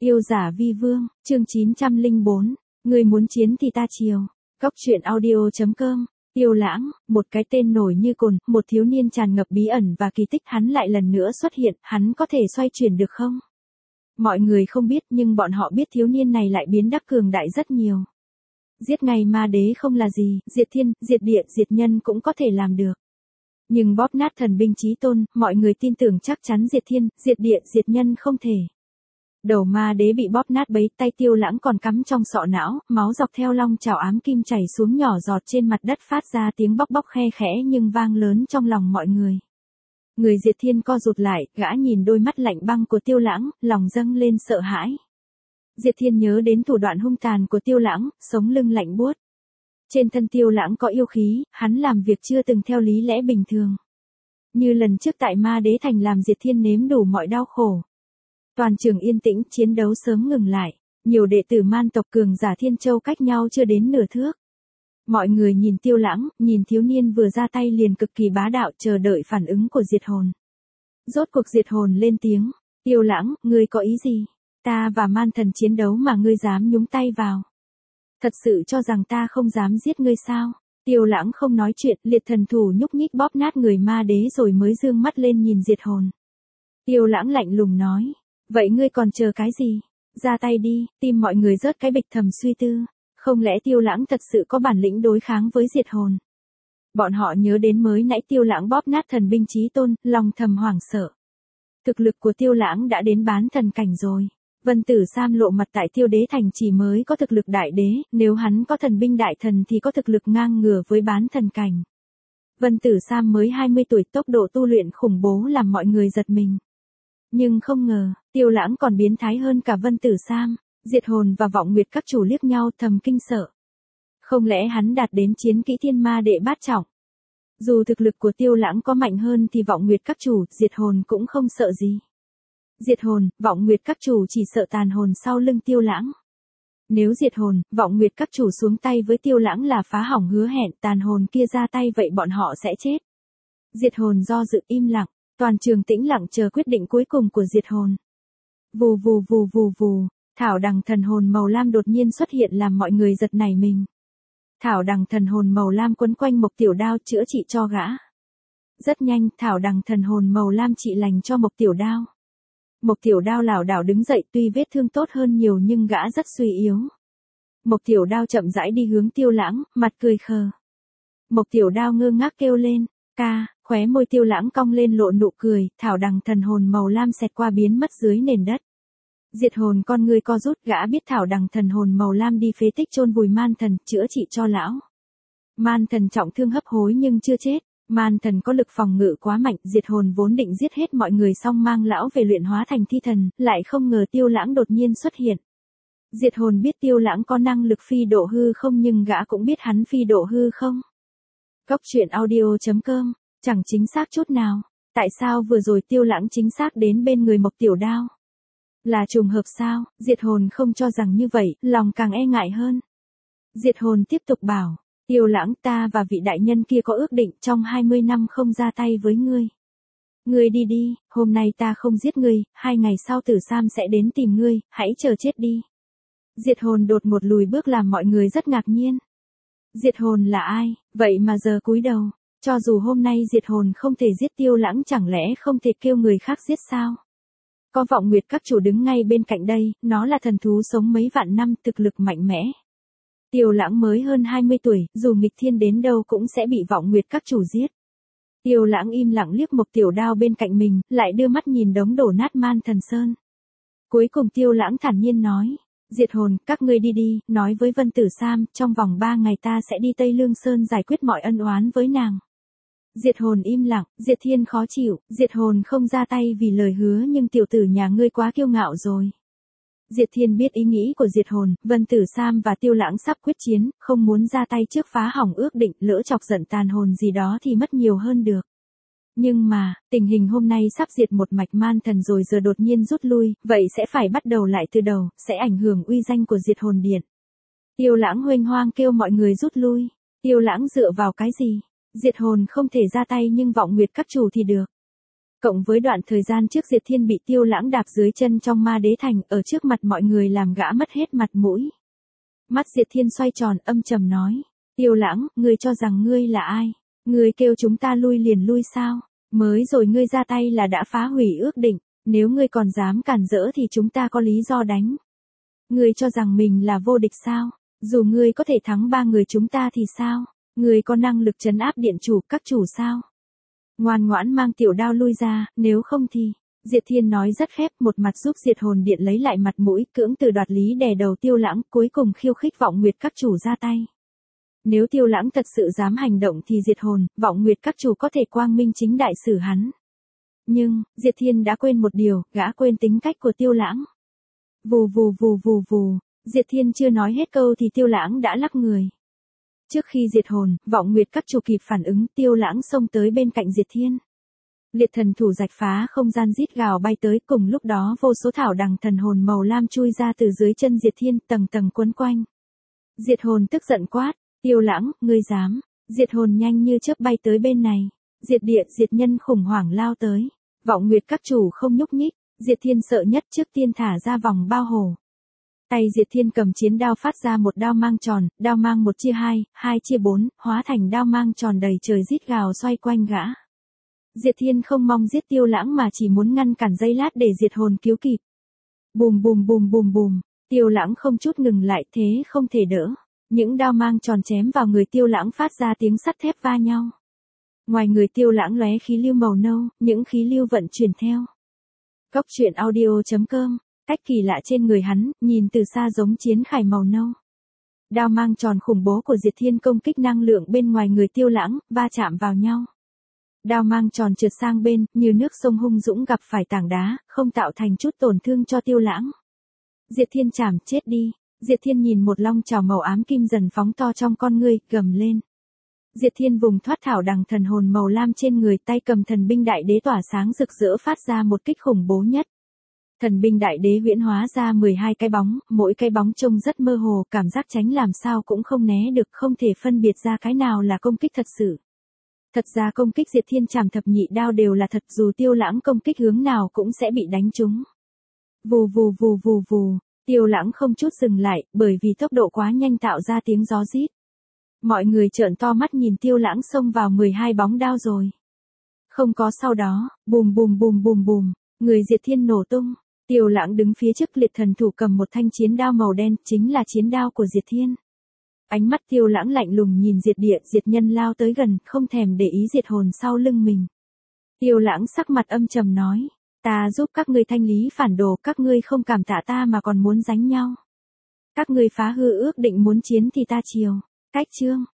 Yêu giả vi vương, chương 904, người muốn chiến thì ta chiều. Cóc truyện audio.com. Tiêu Lãng, một cái tên nổi như cồn, một thiếu niên tràn ngập bí ẩn và kỳ tích, hắn lại lần nữa xuất hiện, hắn có thể xoay chuyển được không? Mọi người không biết nhưng bọn họ biết thiếu niên này lại biến đắc cường đại rất nhiều. Giết ngày ma đế không là gì, diệt thiên, diệt địa, diệt nhân cũng có thể làm được. Nhưng bóp nát thần binh chí tôn, mọi người tin tưởng chắc chắn diệt thiên, diệt địa, diệt nhân không thể. Đầu ma đế bị bóp nát bấy, tay Tiêu Lãng còn cắm trong sọ não, máu dọc theo long chảo ám kim chảy xuống nhỏ giọt trên mặt đất, phát ra tiếng bóc bóc khe khẽ nhưng vang lớn trong lòng mọi người. Người diệt thiên co rụt lại, gã nhìn đôi mắt lạnh băng của Tiêu Lãng, lòng dâng lên sợ hãi. Diệt thiên nhớ đến thủ đoạn hung tàn của Tiêu Lãng, sống lưng lạnh buốt. Trên thân Tiêu Lãng có yêu khí, hắn làm việc chưa từng theo lý lẽ bình thường. Như lần trước tại Ma Đế Thành làm diệt thiên nếm đủ mọi đau khổ. Toàn trường yên tĩnh, chiến đấu sớm ngừng lại. Nhiều đệ tử man tộc cường giả Thiên Châu cách nhau chưa đến nửa thước. Mọi người nhìn Tiêu Lãng, nhìn thiếu niên vừa ra tay liền cực kỳ bá đạo, chờ đợi phản ứng của diệt hồn. Rốt cuộc diệt hồn lên tiếng. Tiêu Lãng, ngươi có ý gì? Ta và man thần chiến đấu mà ngươi dám nhúng tay vào. Thật sự cho rằng ta không dám giết ngươi sao? Tiêu Lãng không nói chuyện, liệt thần thủ nhúc nhích bóp nát người ma đế rồi mới dương mắt lên nhìn diệt hồn. Tiêu Lãng lạnh lùng nói. Vậy ngươi còn chờ cái gì? Ra tay đi, tim mọi người rớt cái bịch, thầm suy tư. Không lẽ Tiêu Lãng thật sự có bản lĩnh đối kháng với diệt hồn? Bọn họ nhớ đến mới nãy Tiêu Lãng bóp nát thần binh chí tôn, lòng thầm hoảng sợ. Thực lực của Tiêu Lãng đã đến bán thần cảnh rồi. Vân Tử Sam lộ mặt tại Tiêu Đế Thành chỉ mới có thực lực đại đế, nếu hắn có thần binh đại thần thì có thực lực ngang ngửa với bán thần cảnh. Vân Tử Sam mới 20 tuổi, tốc độ tu luyện khủng bố làm mọi người giật mình. Nhưng không ngờ, Tiêu Lãng còn biến thái hơn cả Vân Tử Sam. Diệt hồn và Vọng Nguyệt các chủ liếc nhau thầm kinh sợ. Không lẽ hắn đạt đến chiến kỹ thiên ma đệ bát trọng? Dù thực lực của Tiêu Lãng có mạnh hơn thì Vọng Nguyệt các chủ, diệt hồn cũng không sợ gì. Diệt hồn, Vọng Nguyệt các chủ chỉ sợ tàn hồn sau lưng Tiêu Lãng. Nếu diệt hồn, Vọng Nguyệt các chủ xuống tay với Tiêu Lãng là phá hỏng hứa hẹn, tàn hồn kia ra tay vậy bọn họ sẽ chết. Diệt hồn do dự im lặng, toàn trường tĩnh lặng chờ quyết định cuối cùng của diệt hồn. Vù vù vù vù vù, thảo đằng thần hồn màu lam đột nhiên xuất hiện làm mọi người giật nảy mình. Thảo đằng thần hồn màu lam quấn quanh Mộc Tiểu Đao chữa trị cho gã. Rất nhanh, thảo đằng thần hồn màu lam trị lành cho Mộc Tiểu Đao. Mộc Tiểu Đao lảo đảo đứng dậy, tuy vết thương tốt hơn nhiều nhưng gã rất suy yếu. Mộc Tiểu Đao chậm rãi đi hướng Tiêu Lãng, mặt cười khờ. Mộc Tiểu Đao ngơ ngác kêu lên, ca, khóe môi Tiêu Lãng cong lên lộ nụ cười, thảo đằng thần hồn màu lam xẹt qua biến mất dưới nền đất. Diệt hồn con người co rút, gã biết thảo đằng thần hồn màu lam đi phế tích chôn vùi man thần, chữa trị cho lão. Man thần trọng thương hấp hối nhưng chưa chết. Man thần có lực phòng ngự quá mạnh, diệt hồn vốn định giết hết mọi người xong mang lão về luyện hóa thành thi thần, lại không ngờ Tiêu Lãng đột nhiên xuất hiện. Diệt hồn biết Tiêu Lãng có năng lực phi độ hư không nhưng gã cũng biết hắn phi độ hư không. Cóc truyện audio.com, chẳng chính xác chút nào. Tại sao vừa rồi Tiêu Lãng chính xác đến bên người Mộc Tiểu Đao? Là trùng hợp sao? Diệt hồn không cho rằng như vậy, lòng càng e ngại hơn. Diệt hồn tiếp tục bảo. Tiêu Lãng, ta và vị đại nhân kia có ước định trong 20 năm không ra tay với ngươi. Ngươi đi đi, hôm nay ta không giết ngươi, 2 ngày sau Tử Sam sẽ đến tìm ngươi, hãy chờ chết đi. Diệt hồn đột ngột lùi bước làm mọi người rất ngạc nhiên. Diệt hồn là ai, vậy mà giờ cúi đầu, cho dù hôm nay diệt hồn không thể giết Tiêu Lãng chẳng lẽ không thể kêu người khác giết sao? Có Vọng Nguyệt các chủ đứng ngay bên cạnh đây, nó là thần thú sống mấy vạn năm, thực lực mạnh mẽ. Tiêu Lãng mới hơn 20 tuổi, dù nghịch thiên đến đâu cũng sẽ bị Vọng Nguyệt các chủ giết. Tiêu Lãng im lặng liếc Mộc Tiểu Đao bên cạnh mình, lại đưa mắt nhìn đống đổ nát man thần sơn. Cuối cùng Tiêu Lãng thản nhiên nói, diệt hồn, các ngươi đi đi, nói với Vân Tử Sam, trong vòng 3 ngày ta sẽ đi Tây Lương Sơn giải quyết mọi ân oán với nàng. Diệt hồn im lặng, diệt thiên khó chịu, diệt hồn không ra tay vì lời hứa nhưng tiểu tử nhà ngươi quá kiêu ngạo rồi. Diệt thiên biết ý nghĩ của diệt hồn, Vân Tử Sam và Tiêu Lãng sắp quyết chiến, không muốn ra tay trước phá hỏng ước định, lỡ chọc giận tàn hồn gì đó thì mất nhiều hơn được. Nhưng mà, tình hình hôm nay sắp diệt một mạch man thần rồi giờ đột nhiên rút lui, vậy sẽ phải bắt đầu lại từ đầu, sẽ ảnh hưởng uy danh của diệt hồn điện. Tiêu Lãng huênh hoang kêu mọi người rút lui. Tiêu Lãng dựa vào cái gì? Diệt hồn không thể ra tay nhưng Vọng Nguyệt các chủ thì được. Cộng với đoạn thời gian trước Diệt Thiên bị Tiêu Lãng đạp dưới chân trong Ma Đế Thành, ở trước mặt mọi người làm gã mất hết mặt mũi. Mắt Diệt Thiên xoay tròn âm trầm nói. Tiêu Lãng, ngươi cho rằng ngươi là ai? Ngươi kêu chúng ta lui liền lui sao? Mới rồi ngươi ra tay là đã phá hủy ước định, nếu ngươi còn dám cản rỡ thì chúng ta có lý do đánh. Ngươi cho rằng mình là vô địch sao? Dù ngươi có thể thắng 3 người chúng ta thì sao? Ngươi có năng lực trấn áp điện chủ các chủ sao? Ngoan ngoãn mang tiểu đao lui ra, nếu không thì... Diệt Thiên nói rất khép, một mặt giúp Diệt Hồn Điện lấy lại mặt mũi, cưỡng từ đoạt lý đè đầu Tiêu Lãng, cuối cùng khiêu khích Vọng Nguyệt các chủ ra tay. Nếu Tiêu Lãng thật sự dám hành động thì Diệt Hồn, Vọng Nguyệt các chủ có thể quang minh chính đại xử hắn. Nhưng, Diệt Thiên đã quên một điều, gã quên tính cách của Tiêu Lãng. Vù vù vù vù vù, Diệt Thiên chưa nói hết câu thì Tiêu Lãng đã lắc người. Trước khi Diệt Hồn, Vọng Nguyệt các chủ kịp phản ứng, Tiêu Lãng xông tới bên cạnh Diệt Thiên. Liệt thần thủ rạch phá không gian rít gào bay tới, cùng lúc đó vô số thảo đằng thần hồn màu lam chui ra từ dưới chân Diệt Thiên, tầng tầng quấn quanh. Diệt Hồn tức giận quát, Tiêu Lãng, ngươi dám? Diệt Hồn nhanh như chớp bay tới bên này. Diệt Địa, Diệt Nhân khủng hoảng lao tới. Vọng Nguyệt các chủ không nhúc nhích, Diệt Thiên sợ nhất trước tiên thả ra vòng bao hồ. Tay Diệt Thiên cầm chiến đao phát ra một đao mang tròn, đao mang 1 chia 2, 2 chia 4, hóa thành đao mang tròn đầy trời rít gào xoay quanh gã. Diệt Thiên không mong giết Tiêu Lãng mà chỉ muốn ngăn cản giây lát để Diệt Hồn cứu kịp. Bùm bùm bùm bùm bùm, Tiêu Lãng không chút ngừng lại, thế không thể đỡ. Những đao mang tròn chém vào người Tiêu Lãng phát ra tiếng sắt thép va nhau. Ngoài người Tiêu Lãng lóe khí lưu màu nâu, những khí lưu vận chuyển theo. Góc truyện audio.com, cách kỳ lạ trên người hắn, nhìn từ xa giống chiến khải màu nâu. Đao mang tròn khủng bố của Diệt Thiên công kích năng lượng bên ngoài người Tiêu Lãng, va chạm vào nhau. Đao mang tròn trượt sang bên, như nước sông hung dũng gặp phải tảng đá, không tạo thành chút tổn thương cho Tiêu Lãng. Diệt Thiên chảm chết đi. Diệt Thiên nhìn một long chảo màu ám kim dần phóng to trong con ngươi, gầm lên. Diệt Thiên vùng thoát thảo đằng thần hồn màu lam trên người, tay cầm thần binh đại đế tỏa sáng rực rỡ phát ra một kích khủng bố nhất. Thần binh đại đế huyễn hóa ra 12 cái bóng, mỗi cái bóng trông rất mơ hồ, cảm giác tránh làm sao cũng không né được, không thể phân biệt ra cái nào là công kích thật sự. Thật ra công kích Diệt Thiên trảm thập nhị đao đều là thật, dù Tiêu Lãng công kích hướng nào cũng sẽ bị đánh trúng. Vù vù vù vù vù, Tiêu Lãng không chút dừng lại, bởi vì tốc độ quá nhanh tạo ra tiếng gió rít. Mọi người trợn to mắt nhìn Tiêu Lãng xông vào 12 bóng đao rồi. Không có sau đó, bùm bùm bùm bùm bùm, người Diệt Thiên nổ tung. Tiêu Lãng đứng phía trước liệt thần thủ cầm một thanh chiến đao màu đen, chính là chiến đao của Diệt Thiên. Ánh mắt Tiêu Lãng lạnh lùng nhìn Diệt Địa, Diệt Nhân lao tới gần, không thèm để ý Diệt Hồn sau lưng mình. Tiêu Lãng sắc mặt âm trầm nói, ta giúp các ngươi thanh lý phản đồ, các ngươi không cảm tạ ta mà còn muốn đánh nhau. Các ngươi phá hư ước định muốn chiến thì ta chiều. Cách chương